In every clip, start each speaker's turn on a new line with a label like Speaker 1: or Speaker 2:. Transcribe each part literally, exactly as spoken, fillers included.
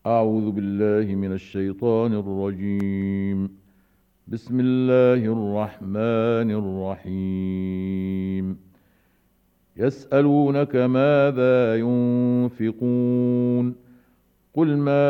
Speaker 1: أعوذ بالله من الشيطان الرجيم. بسم الله الرحمن الرحيم. يسألونك ماذا ينفقون قل ما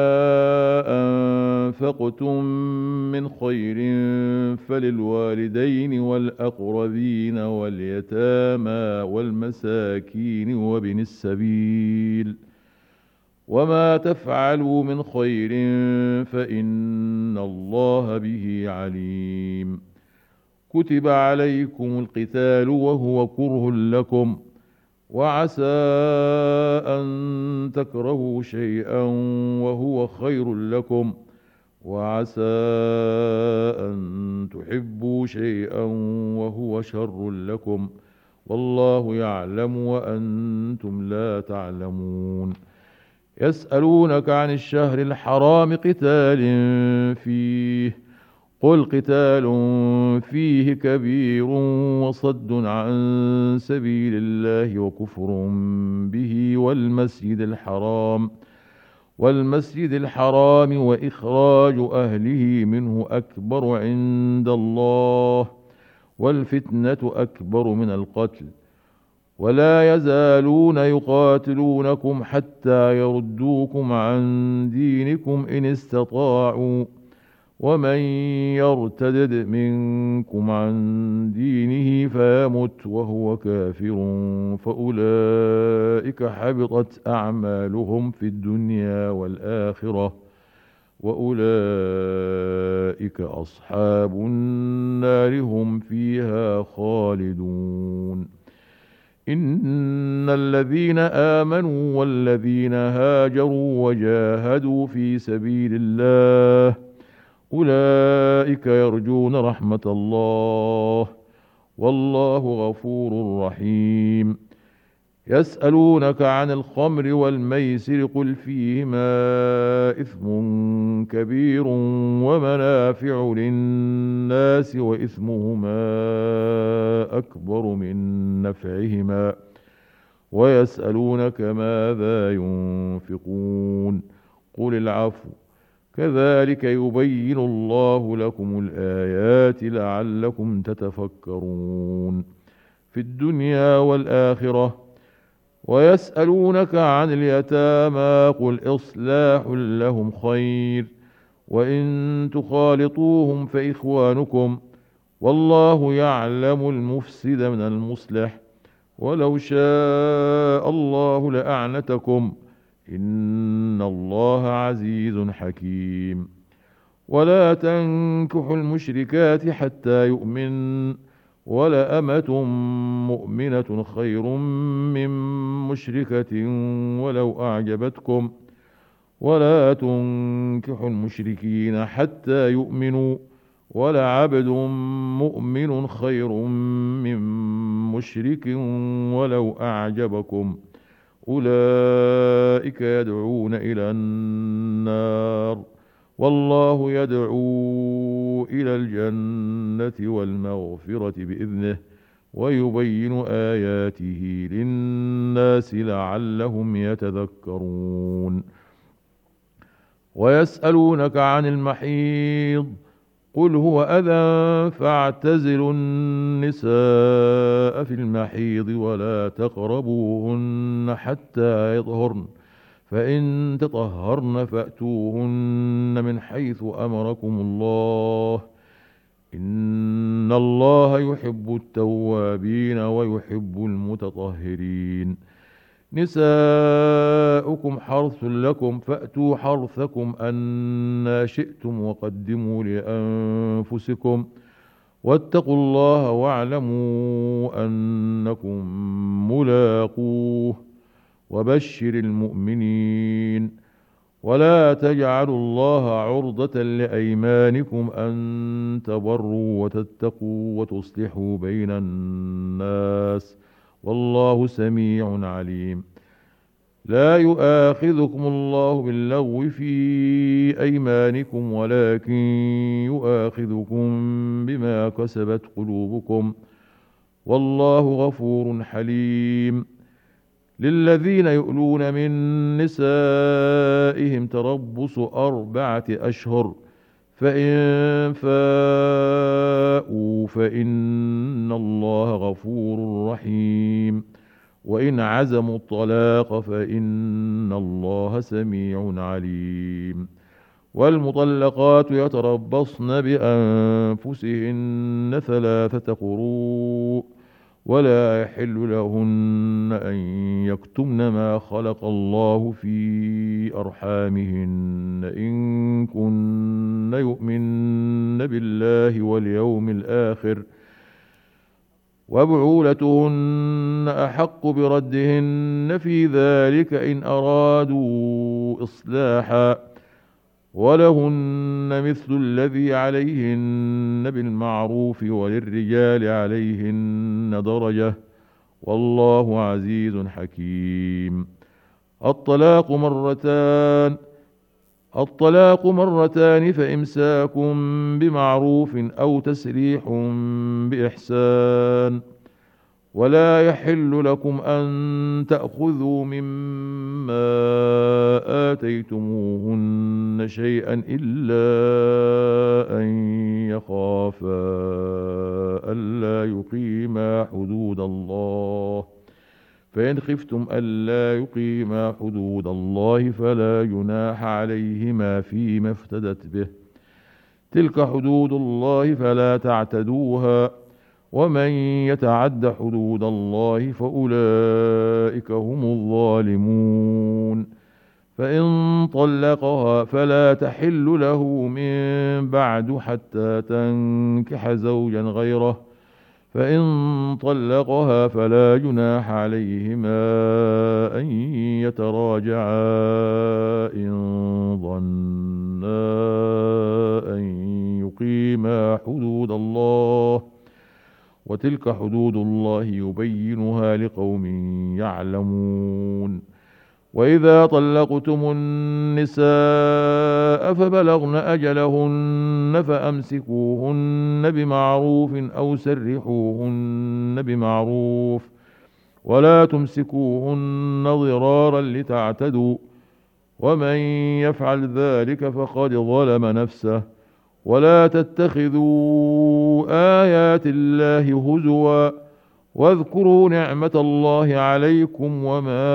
Speaker 1: أنفقتم من خير فللوالدين والأقربين واليتامى والمساكين وابن السبيل وما تفعلوا من خير فإن الله به عليم. كتب عليكم القتال وهو كره لكم وعسى أن تكرهوا شيئا وهو خير لكم وعسى أن تحبوا شيئا وهو شر لكم والله يعلم وأنتم لا تعلمون. يسألونك عن الشهر الحرام قتال فيه قل قتال فيه كبير وصد عن سبيل الله وكفر به والمسجد الحرام والمسجد الحرام وإخراج أهله منه أكبر عند الله والفتنة أكبر من القتل ولا يزالون يقاتلونكم حتى يردوكم عن دينكم إن استطاعوا ومن يرتدد منكم عن دينه فيمت وهو كافر فأولئك حبطت أعمالهم في الدنيا والآخرة وأولئك أصحاب النار هم فيها خالدون. إن الذين آمنوا والذين هاجروا وجاهدوا في سبيل الله أولئك يرجون رحمة الله والله غفور رحيم. يسألونك عن الخمر والميسر قل فيهما إثم كبير ومنافع للناس وإثمهما أكبر من نفعهما ويسألونك ماذا ينفقون قل العفو كذلك يبين الله لكم الآيات لعلكم تتفكرون في الدنيا والآخرة. ويسألونك عن اليتامى قل إصلاح لهم خير وإن تخالطوهم فإخوانكم والله يعلم المفسد من المصلح ولو شاء الله لأعنتكم إن الله عزيز حكيم. ولا تنكحوا المشركات حتى يؤمن ولأمة مؤمنة خير من مشركة ولو أعجبتكم ولا تنكحوا المشركين حتى يؤمنوا ولعبد مؤمن خير من مشرك ولو أعجبكم أولئك يدعون إلى النار والله يدعو إلى الجنة والمغفرة بإذنه ويبين آياته للناس لعلهم يتذكرون. ويسألونك عن المحيض قل هو أذى فاعتزلوا النساء في المحيض ولا تقربوهن حتى يطهرن فإن تطهرن فأتوهن من حيث أمركم الله إن الله يحب التوابين ويحب المتطهرين. نساؤكم حرث لكم فأتوا حرثكم أنى شئتم وقدموا لأنفسكم واتقوا الله واعلموا أنكم ملاقوه وبشر المؤمنين. ولا تجعلوا الله عرضة لأيمانكم أن تبروا وتتقوا وتصلحوا بين الناس والله سميع عليم. لا يؤاخذكم الله باللغو في أيمانكم ولكن يؤاخذكم بما كسبت قلوبكم والله غفور حليم. للذين يؤلون من نسائهم تربص أربعة أشهر فإن فاءوا فإن الله غفور رحيم وإن عزموا الطلاق فإن الله سميع عليم والمطلقات يتربصن بأنفسهن ثلاثة قروء ولا يحل لهن أن يكتمن ما خلق الله في أرحامهن إن كن يؤمن بالله واليوم الآخر وبعولتهن أحق بردهن في ذلك إن أرادوا إصلاحا ولهن مثل الذي عليهن بالمعروف وللرجال عليهن درجة والله عزيز حكيم. الطلاق مرتان الطلاق مرتان فإمساك بمعروف أو تسريح بإحسان ولا يحل لكم أن تأخذوا مما آتيتموهن شيئا إلا أن يخافا ألا يقيما حدود الله فإن خفتم ألا يقيما حدود الله فلا جناح عليهما فيما افتدت به تلك حدود الله فلا تعتدوها ومن يتعد حدود الله فأولئك هم الظالمون. فإن طلقها فلا تحل له من بعد حتى تنكح زوجا غيره فإن طلقها فلا جناح عليهما أن يتراجعا إن ظنا أن يقيما حدود الله وتلك حدود الله يبينها لقوم يعلمون. وإذا طلقتم النساء فبلغن أجلهن فأمسكوهن بمعروف أو سرحوهن بمعروف ولا تمسكوهن ضرارا لتعتدوا ومن يفعل ذلك فقد ظلم نفسه ولا تتخذوا آيات الله هزوا واذكروا نعمة الله عليكم وما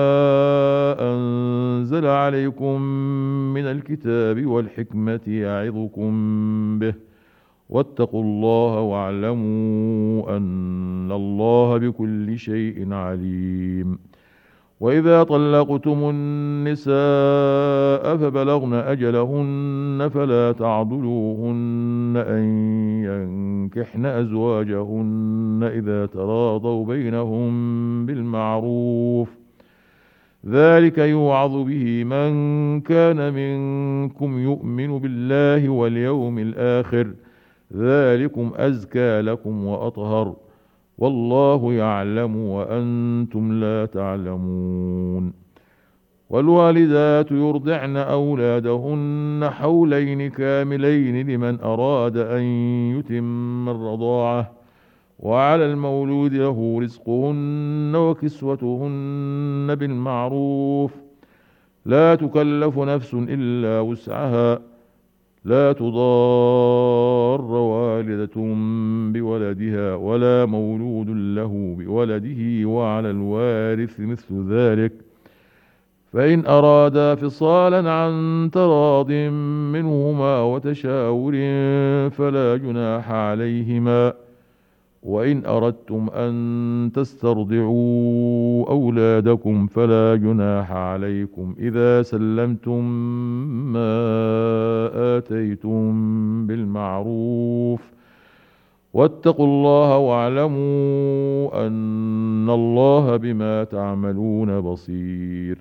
Speaker 1: أنزل عليكم من الكتاب والحكمة يعظكم به واتقوا الله واعلموا أن الله بكل شيء عليم. وإذا طلقتم النساء فبلغن أجلهن فلا تعضلوهن أن ينكحن أزواجهن إذا تراضوا بينهم بالمعروف ذلك يوعظ به من كان منكم يؤمن بالله واليوم الآخر ذلكم أزكى لكم وأطهر والله يعلم وأنتم لا تعلمون. والوالدات يرضعن أولادهن حولين كاملين لمن أراد أن يتم الرضاعة وعلى المولود له رزقهن وكسوتهن بالمعروف لا تكلف نفس إلا وسعها لا تضار والدة بولدها ولا مولود له بولده وعلى الوارث مثل ذلك فإن أرادا فصالا عن تراض منهما وتشاور فلا جناح عليهما وإن أردتم أن تسترضعوا أولادكم فلا جناح عليكم إذا سلمتم ما آتيتم بالمعروف واتقوا الله واعلموا أن الله بما تعملون بصير.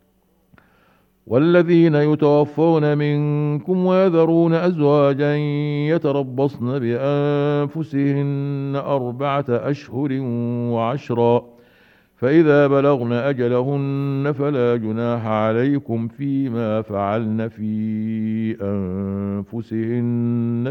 Speaker 1: والذين يتوفون منكم ويذرون أزواجا يتربصن بأنفسهن أربعة أشهر وعشرا فإذا بلغن أجلهن فلا جناح عليكم فيما فعلن في أنفسهن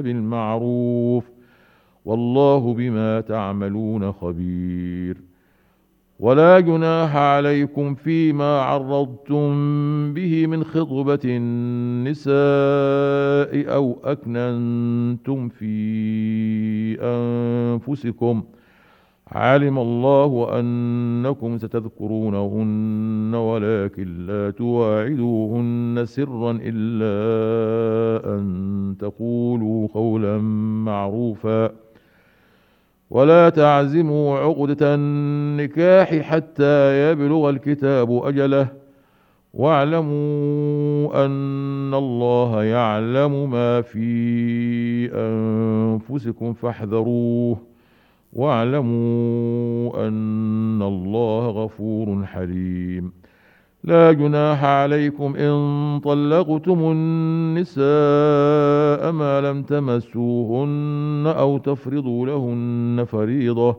Speaker 1: بالمعروف والله بما تعملون خبير. ولا جناح عليكم فيما عرضتم به من خطبة النساء أو أكننتم في أنفسكم، علم الله أنكم ستذكرونهن ولكن لا تواعدوهن سرا إلا أن تقولوا قولا معروفا، ولا تعزموا عقدة النكاح حتى يبلغ الكتاب أجله، واعلموا أن الله يعلم ما في أنفسكم فاحذروه، واعلموا أن الله غفور حليم. لا جناح عليكم إن طلقتم النساء ما لم تمسوهن أو تفرضوا لهن فريضة،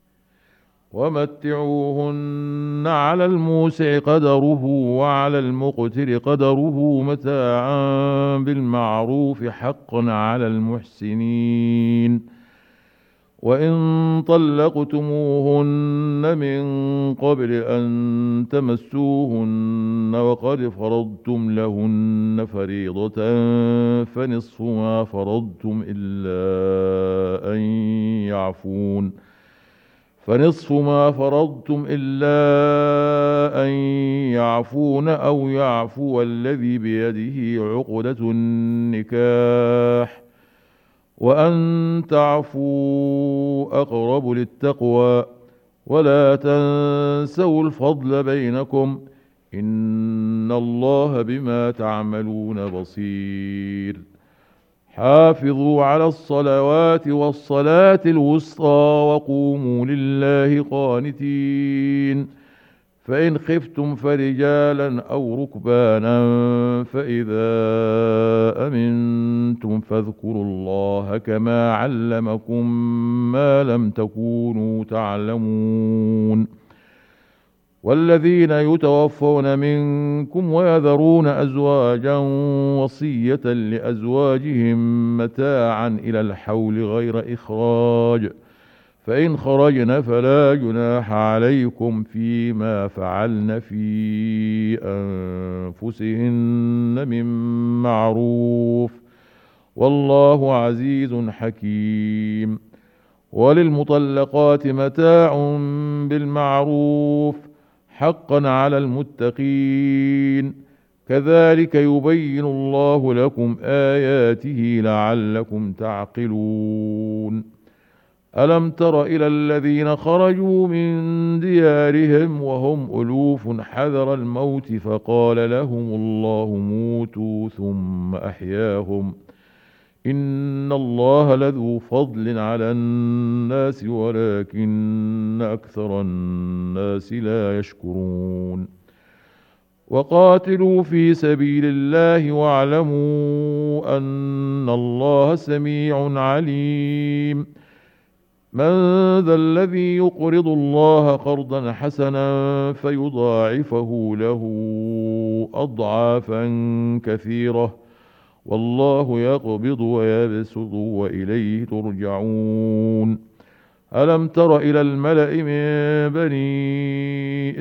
Speaker 1: ومتعوهن على الموسع قدره وعلى المقتر قدره متاعا بالمعروف حقا على المحسنين. وإن طلقتموهن من قبل أن تمسوهن وقد فرضتم لهن فريضة فنصف ما فرضتم إلا أن يعفون فنصف ما فرضتم إلا أن يعفون أو يعفو الذي بيده عقدة النكاح، وأن تعفوا أقرب للتقوى، ولا تنسوا الفضل بينكم، إن الله بما تعملون بصير. حافظوا على الصلوات والصلاة الوسطى وقوموا لله قانتين. فإن خفتم فرجالا أو ركبانا فإذا أمنتم فاذكروا الله كما علمكم ما لم تكونوا تعلمون. والذين يتوفون منكم ويذرون أزواجا وصية لأزواجهم متاعا إلى الحول غير إخراج، فإن خرجن فلا جناح عليكم فيما فعلن في أنفسهن من معروف، والله عزيز حكيم. وللمطلقات متاع بالمعروف حقا على المتقين، كذلك يبين الله لكم آياته لعلكم تعقلون. ألم تر إلى الذين خرجوا من ديارهم وهم ألوف حذر الموت فقال لهم الله موتوا ثم أحياهم، إن الله لذو فضل على الناس ولكن أكثر الناس لا يشكرون. وقاتلوا في سبيل الله واعلموا أن الله سميع عليم. من ذا الذي يقرض الله قرضا حسنا فيضاعفه له أضعافا كثيرة، والله يقبض ويبسط وإليه ترجعون. ألم تر إلى الملأ من بني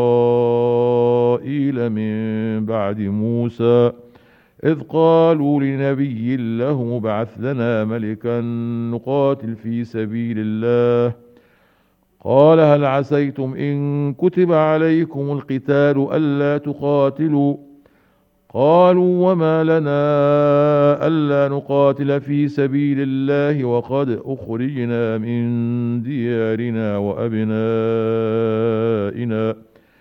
Speaker 1: إسرائيل من بعد موسى إذ قالوا لنبي له ابعث لنا ملكا نقاتل في سبيل الله، قال هل عسيتم إن كتب عليكم القتال ألا تقاتلوا، قالوا وما لنا ألا نقاتل في سبيل الله وقد أخرجنا من ديارنا وأبنائنا،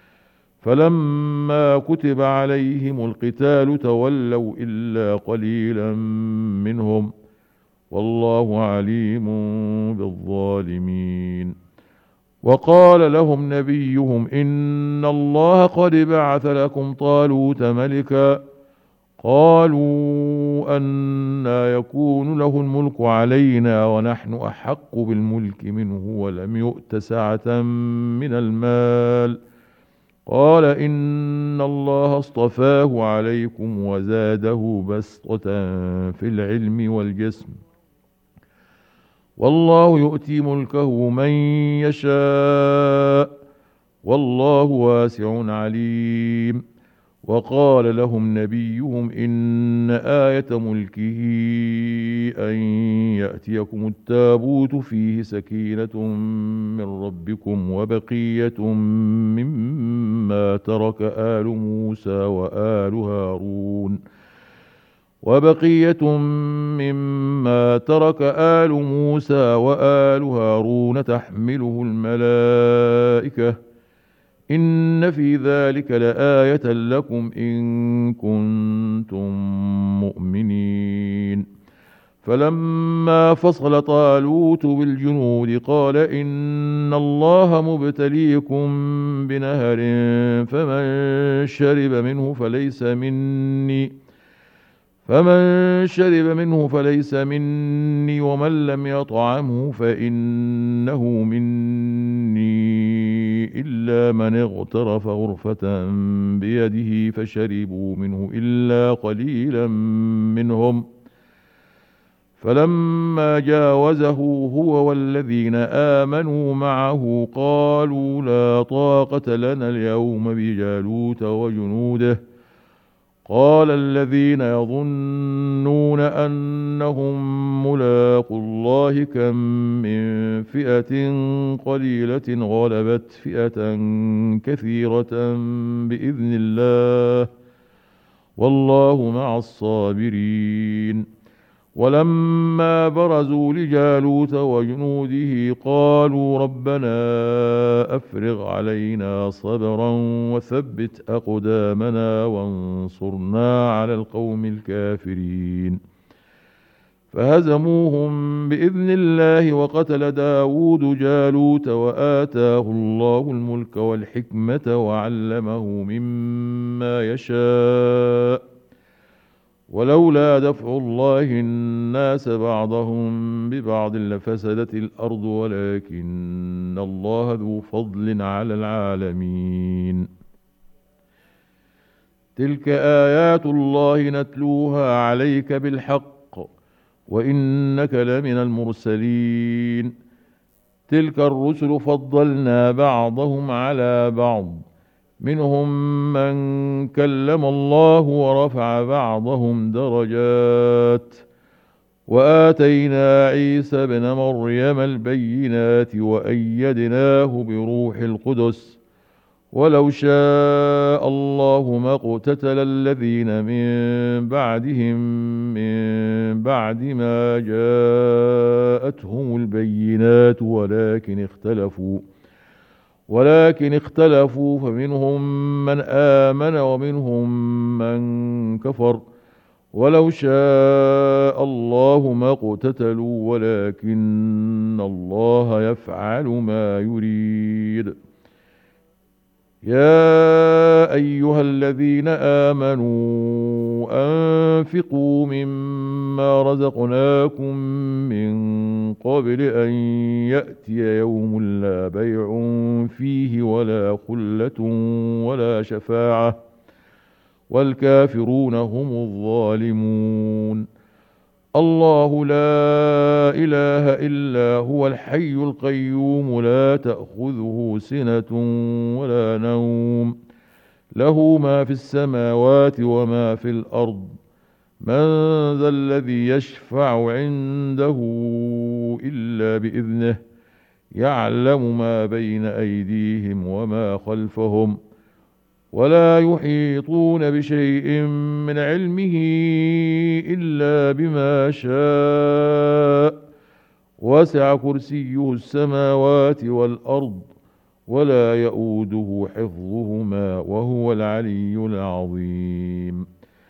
Speaker 1: فلما كتب عليهم القتال تولوا إلا قليلا منهم، والله عليم بالظالمين. وقال لهم نبيهم إن الله قد بعث لكم طالوت ملكا، قالوا أنى يكون له الملك علينا ونحن أحق بالملك منه ولم يؤت سعة من المال، قال إن الله اصطفاه عليكم وزاده بسطة في العلم والجسم، والله يؤتي ملكه من يشاء والله واسع عليم. وقال لهم نبيهم إن آية ملكه أن يأتيكم التابوت فيه سكينة من ربكم وبقية مما ترك آل موسى وآل هارون وبقية مما ترك آل موسى وآل هارون تحمله الملائكة إن في ذلك لآية لكم إن كنتم مؤمنين. فلما فصل طالوت بالجنود قال إن الله مبتليكم بنهر فمن شرب منه فليس مني فمن شرب منه فليس مني ومن لم يطعمه فإنه مني إلا من اغترف غرفة بيده فشربوا منه إلا قليلا منهم. فلما جاوزه هو والذين آمنوا معه قالوا لا طاقة لنا اليوم بجالوت وجنوده. قال الذين يظنون أنهم ملاقو الله كم من فئة قليلة غلبت فئة كثيرة بإذن الله والله مع الصابرين. ولما برزوا لجالوت وجنوده قالوا ربنا أفرغ علينا صبرا وثبت أقدامنا وانصرنا على القوم الكافرين. فهزموهم بإذن الله وقتل داود جالوت وآتاه الله الملك والحكمة وعلمه مما يشاء ولولا دفع الله الناس بعضهم ببعض لفسدت الأرض ولكن الله ذو فضل على العالمين. تلك آيات الله نتلوها عليك بالحق وإنك لمن المرسلين. تلك الرسل فضلنا بعضهم على بعض منهم من كلم الله ورفع بعضهم درجات وآتينا عيسى ابن مريم البينات وأيدناه بروح القدس ولو شاء الله ما اقتتل الذين من بعدهم من بعد ما جاءتهم البينات ولكن اختلفوا ولكن اختلفوا فمنهم من آمن ومنهم من كفر ولو شاء الله ما اقتتلوا ولكن الله يفعل ما يريد. يا أيها الذين آمنوا أنفقوا مما رزقناكم من قبل أن يأتي يوم لا بيع فيه ولا خلة ولا شفاعة والكافرون هم الظالمون. الله لا إله إلا هو الحي القيوم لا تأخذه سنة ولا نوم له ما في السماوات وما في الأرض من ذا الذي يشفع عنده إلا بإذنه يعلم ما بين أيديهم وما خلفهم ولا يحيطون بشيء من علمه إلا بما شاء وسع كرسيه السماوات والأرض ولا يؤوده حفظهما وهو العلي العظيم.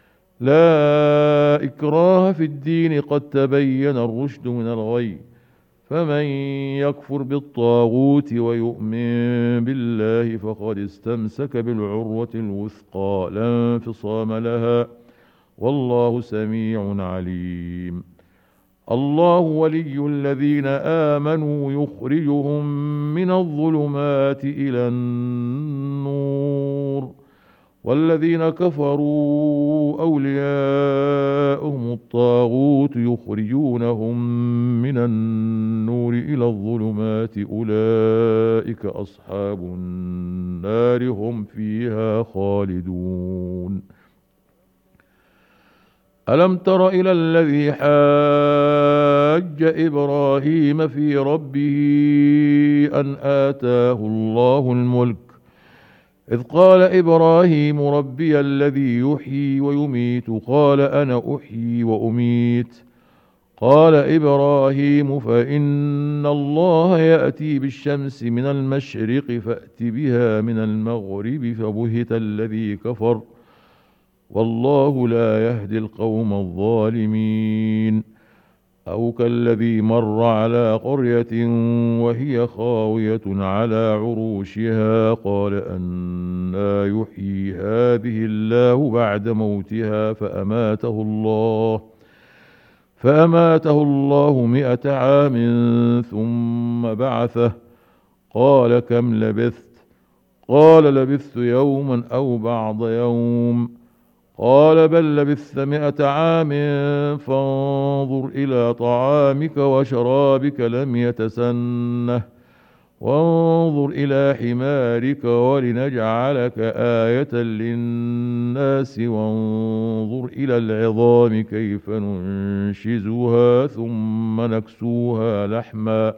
Speaker 1: لا إكراه في الدين قد تبين الرشد من الغي فمن يكفر بالطاغوت ويؤمن بالله فقد استمسك بالعروة الوثقى لا انفصام لها والله سميع عليم. الله ولي الذين آمنوا يخرجهم من الظلمات إلى النور والذين كفروا أولياء جاءهم الطاغوت يخرجونهم من النور إلى الظلمات أولئك أصحاب النار هم فيها خالدون. ألم تر إلى الذي حاج إبراهيم في ربه أن آتاه الله الملك إذ قال إبراهيم ربي الذي يحيي ويميت قال أنا أحيي وأميت قال إبراهيم فإن الله يأتي بالشمس من المشرق فأت بها من المغرب فبهت الذي كفر والله لا يهدي القوم الظالمين. أو كالذي مر على قرية وهي خاوية على عروشها قال أنى يحيي هذه الله بعد موتها فأماته الله فأماته الله مئة عام ثم بعثه قال كم لبثت قال لبثت يوما أو بعض يوم قال بل لبثت مئة عام فانظر إلى طعامك وشرابك لم يتسنه وانظر إلى حمارك ولنجعلك آية للناس وانظر إلى العظام كيف ننشزها ثم نكسوها لحما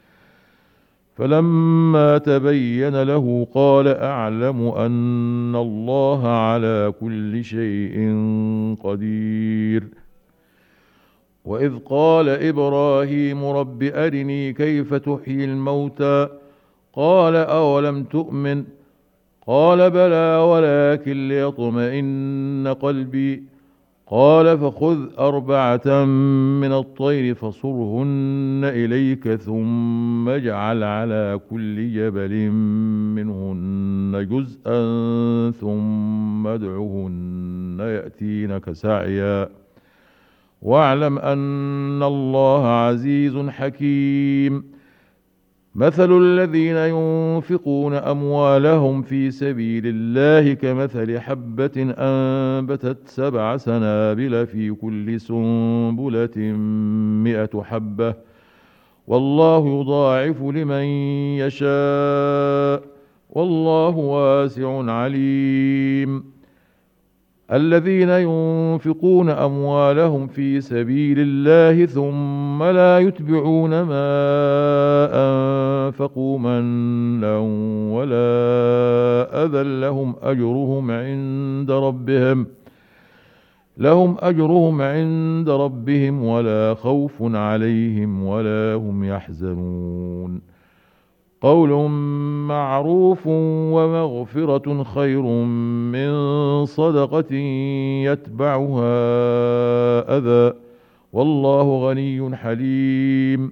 Speaker 1: فلما تبين له قال أعلم أن الله على كل شيء قدير. وإذ قال إبراهيم رب أرني كيف تحيي الموتى قال أولم تؤمن قال بلى ولكن ليطمئن قلبي قال فخذ أربعة من الطير فصرهن إليك ثم اجعل على كل جبل منهن جزءا ثم ادعهن يأتينك سعيا واعلم أن الله عزيز حكيم. مثل الذين ينفقون أموالهم في سبيل الله كمثل حبة أنبتت سبع سنابل في كل سنبلة مئة حبة والله يضاعف لمن يشاء والله واسع عليم. الذين ينفقون أموالهم في سبيل الله ثم لا يتبعون ما أنفقوا منا ولا أذى لهم أجرهم عند ربهم لهم أجرهم عند ربهم ولا خوف عليهم ولا هم يحزنون. قول معروف ومغفرة خير من صدقة يتبعها أذى والله غني حليم.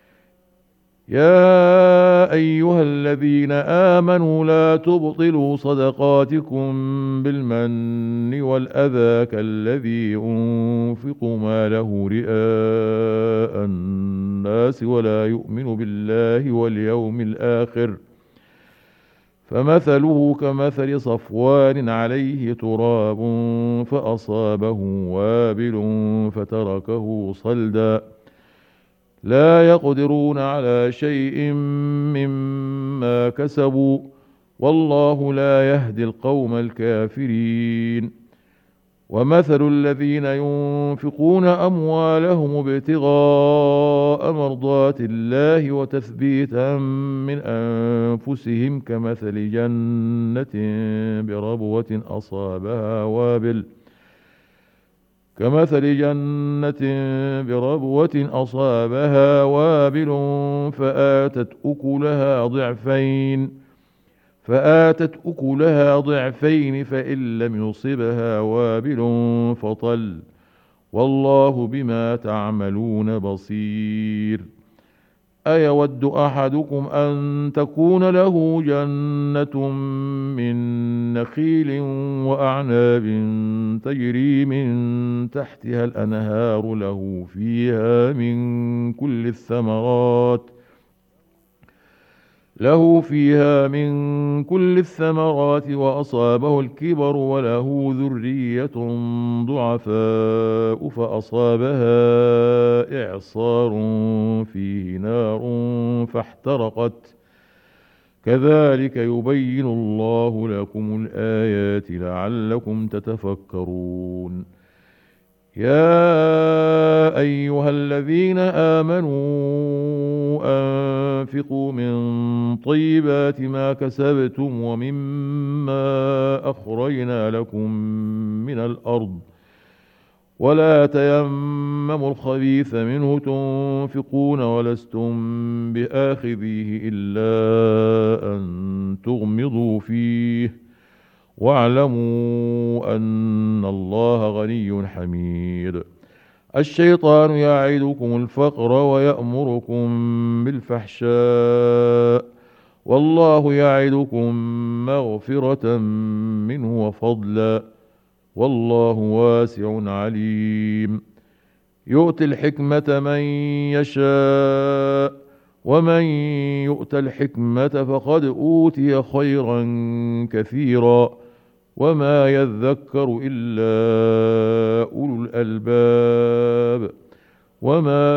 Speaker 1: يا أيها الذين آمنوا لا تبطلوا صدقاتكم بالمن والأذى كالذي ينفق ماله رئاء الناس ولا يؤمن بالله واليوم الآخر فمثله كمثل صفوان عليه تراب فأصابه وابل فتركه صلدا لا يقدرون على شيء مما كسبوا والله لا يهدي القوم الكافرين. ومثل الذين ينفقون أموالهم ابتغاء مرضات الله وتثبيتا من أنفسهم كمثل جنة بربوة أصابها وابل كمثل جنة بربوة أصابها وابل فآتت أكلها ضعفين فآتت أكلها ضعفين فإن لم يصبها وابل فطل والله بما تعملون بصير. أيود أحدكم أن تكون له جنة من نخيل وأعناب تجري من تحتها الأنهار له فيها من كل الثمرات له فيها من كل الثمرات وأصابه الكبر وله ذرية ضعفاء فأصابها إعصار فيه نار فاحترقت كذلك يبين الله لكم الآيات لعلكم تتفكرون يا أيها الذين آمنوا أنفقوا من طيبات ما كسبتم ومما أخرجنا لكم من الأرض ولا تيمموا الخبيث منه تنفقون ولستم بآخذيه إلا أن تغمضوا فيه واعلموا أن الله غني حميد الشيطان يعدكم الفقر ويأمركم بالفحشاء والله يعدكم مغفرة منه وفضلا والله واسع عليم يؤتي الحكمة من يشاء ومن يؤت الحكمة فقد أوتي خيرا كثيرا وما يذكر إلا أولو الألباب وما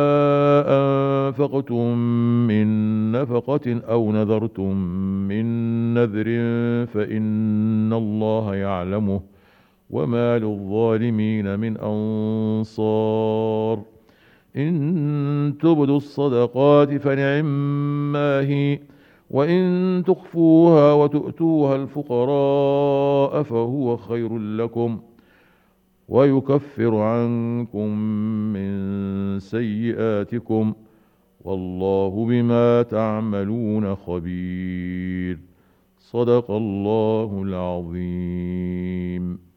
Speaker 1: أنفقتم من نفقة أو نذرتم من نذر فإن الله يعلمه وما للظالمين من أنصار إن تبدوا الصدقات فنعما هي وإن تخفوها وتؤتوها الفقراء فهو خير لكم ويكفر عنكم من سيئاتكم والله بما تعملون خبير صدق الله العظيم.